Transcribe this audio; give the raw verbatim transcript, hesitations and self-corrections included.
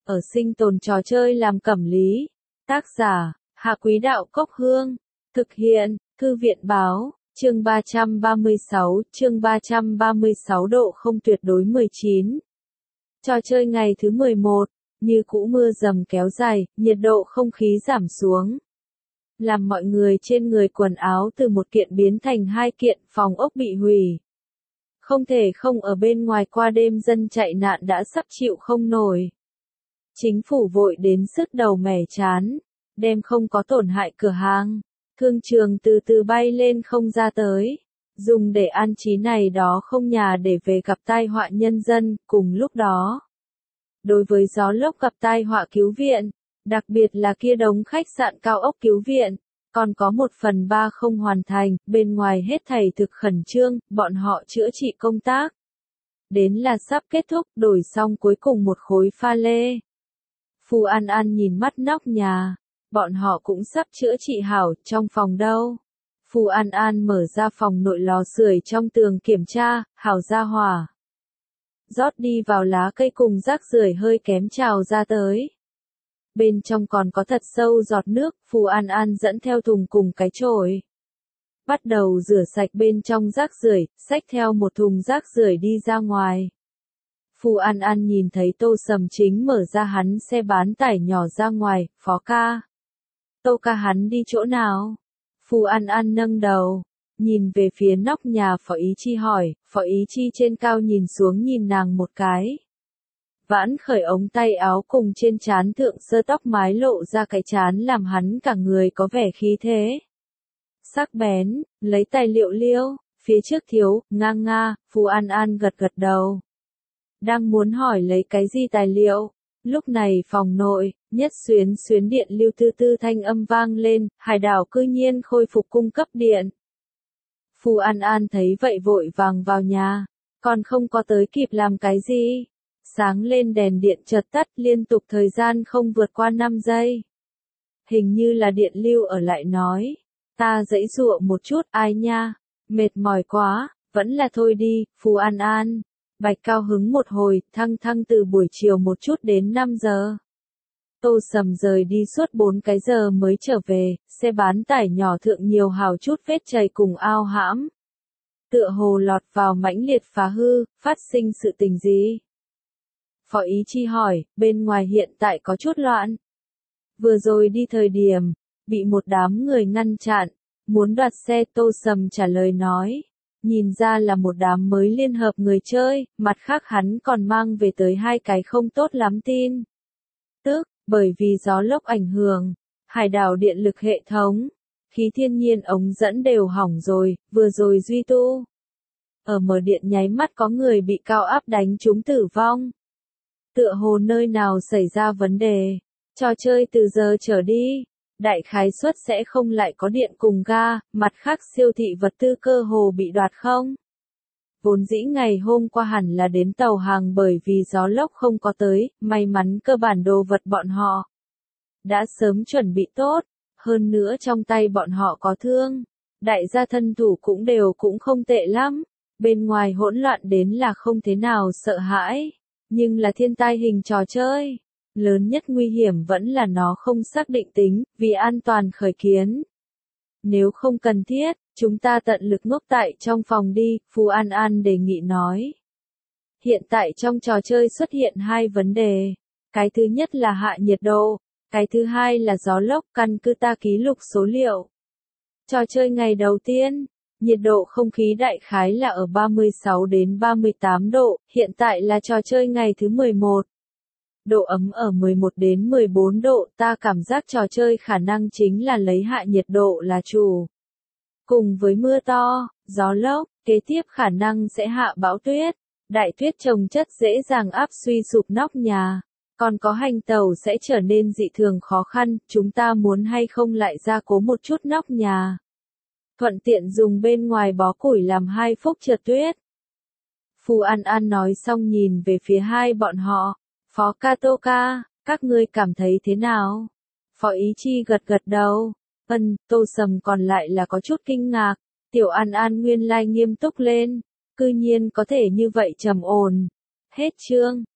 ở sinh tồn trò chơi làm cẩm lý. Tác giả, Hạ Quý Đạo Cốc Hương. Thực hiện, Thư viện Báo, chương ba trăm ba mươi sáu, chương ba trăm ba mươi sáu độ không tuyệt đối mười chín. Trò chơi ngày thứ mười một, như cũ mưa dầm kéo dài, nhiệt độ không khí giảm xuống. Làm mọi người trên người quần áo từ một kiện biến thành hai kiện, phòng ốc bị hủy. Không thể không ở bên ngoài qua đêm, dân chạy nạn đã sắp chịu không nổi. Chính phủ vội đến sứt đầu mẻ chán, đêm không có tổn hại cửa hàng, thương trường từ từ bay lên không ra tới, dùng để an trí này đó không nhà để về gặp tai họa nhân dân. Cùng lúc đó, đối với gió lốc gặp tai họa cứu viện, đặc biệt là kia đống khách sạn cao ốc cứu viện, còn có một phần ba không hoàn thành, bên ngoài hết thảy thực khẩn trương, bọn họ chữa trị công tác. Đến là sắp kết thúc, đổi xong cuối cùng một khối pha lê. Phù An An nhìn mắt nóc nhà, bọn họ cũng sắp chữa trị hảo, trong phòng đâu. Phù An An mở ra phòng nội lò sưởi trong tường kiểm tra, hảo ra hỏa. Rót đi vào lá cây cùng rác rưởi hơi kém trào ra tới. Bên trong còn có thật sâu giọt nước, Phù An An dẫn theo thùng cùng cái chổi. Bắt đầu rửa sạch bên trong rác rưởi, xách theo một thùng rác rưởi đi ra ngoài. Phù An An nhìn thấy Tô Sầm chính mở ra hắn xe bán tải nhỏ ra ngoài, Phó ca. Tô ca hắn đi chỗ nào? Phù An An nâng đầu, nhìn về phía nóc nhà. Phó Ý Chi hỏi. Phó Ý Chi trên cao nhìn xuống nhìn nàng một cái. Vãn khởi ống tay áo cùng trên trán thượng sơ tóc mái lộ ra cái trán làm hắn cả người có vẻ khí thế. Sắc bén, lấy tài liệu liêu, phía trước thiếu, ngang nga. Phù An An gật gật đầu. Đang muốn hỏi lấy cái gì tài liệu, lúc này phòng nội, nhất xuyến xuyến điện lưu tư tư thanh âm vang lên, Hải đảo cư nhiên khôi phục cung cấp điện. Phù An An thấy vậy vội vàng vào nhà, còn không có tới kịp làm cái gì. Sáng lên đèn điện chợt tắt liên tục thời gian không vượt qua năm giây. Hình như là điện lưu ở lại nói, ta giãy giụa một chút, ai nha, mệt mỏi quá, vẫn là thôi đi. Phù An An bạch cao hứng một hồi, thăng thăng từ buổi chiều một chút đến năm giờ. Tô Sầm rời đi suốt bốn cái giờ mới trở về, xe bán tải nhỏ thượng nhiều hào chút vết chày cùng ao hãm. Tựa hồ lọt vào mãnh liệt phá hư, phát sinh sự tình gì? Phó Ý Chi hỏi, bên ngoài hiện tại có chút loạn. Vừa rồi đi thời điểm, bị một đám người ngăn chặn, muốn đoạt xe. Tô Sầm trả lời nói. Nhìn ra là một đám mới liên hợp người chơi, mặt khác hắn còn mang về tới hai cái không tốt lắm tin. Tức, bởi vì gió lốc ảnh hưởng, hải đảo điện lực hệ thống, khí thiên nhiên ống dẫn đều hỏng rồi, vừa rồi duy tu. Ở mở điện nháy mắt có người bị cao áp đánh trúng tử vong. Tựa hồ nơi nào xảy ra vấn đề, trò chơi từ giờ trở đi. Đại khái suất sẽ không lại có điện cùng ga, mặt khác siêu thị vật tư cơ hồ bị đoạt không. Vốn dĩ ngày hôm qua hẳn là đến tàu hàng bởi vì gió lốc không có tới, may mắn cơ bản đồ vật bọn họ đã sớm chuẩn bị tốt, hơn nữa trong tay bọn họ có thương. Đại gia thân thủ cũng đều cũng không tệ lắm, bên ngoài hỗn loạn đến là không thế nào sợ hãi, nhưng là thiên tai hình trò chơi. Lớn nhất nguy hiểm vẫn là nó không xác định tính, vì an toàn khởi kiến. Nếu không cần thiết, chúng ta tận lực ngốc tại trong phòng đi, Phù An An đề nghị nói. Hiện tại trong trò chơi xuất hiện hai vấn đề. Cái thứ nhất là hạ nhiệt độ, cái thứ hai là gió lốc. Căn cứ ta ký lục số liệu. Trò chơi ngày đầu tiên, nhiệt độ không khí đại khái là ở ba mươi sáu đến ba mươi tám độ, hiện tại là trò chơi ngày thứ mười một. Độ ấm ở mười một đến mười bốn độ, ta cảm giác trò chơi khả năng chính là lấy hạ nhiệt độ là chủ. Cùng với mưa to, gió lốc, kế tiếp khả năng sẽ hạ bão tuyết, đại tuyết chồng chất dễ dàng áp suy sụp nóc nhà, còn có hành tàu sẽ trở nên dị thường khó khăn, chúng ta muốn hay không lại gia cố một chút nóc nhà. Thuận tiện dùng bên ngoài bó củi làm hai phúc trượt tuyết. Phù An An nói xong nhìn về phía hai bọn họ. Phó ca Tô ca, các ngươi cảm thấy thế nào? Phó Ý Chi gật gật đầu. Ân, Tô Sầm còn lại là có chút kinh ngạc. Tiểu An An nguyên lai nghiêm túc lên. Cư nhiên có thể như vậy trầm ổn. Hết chương.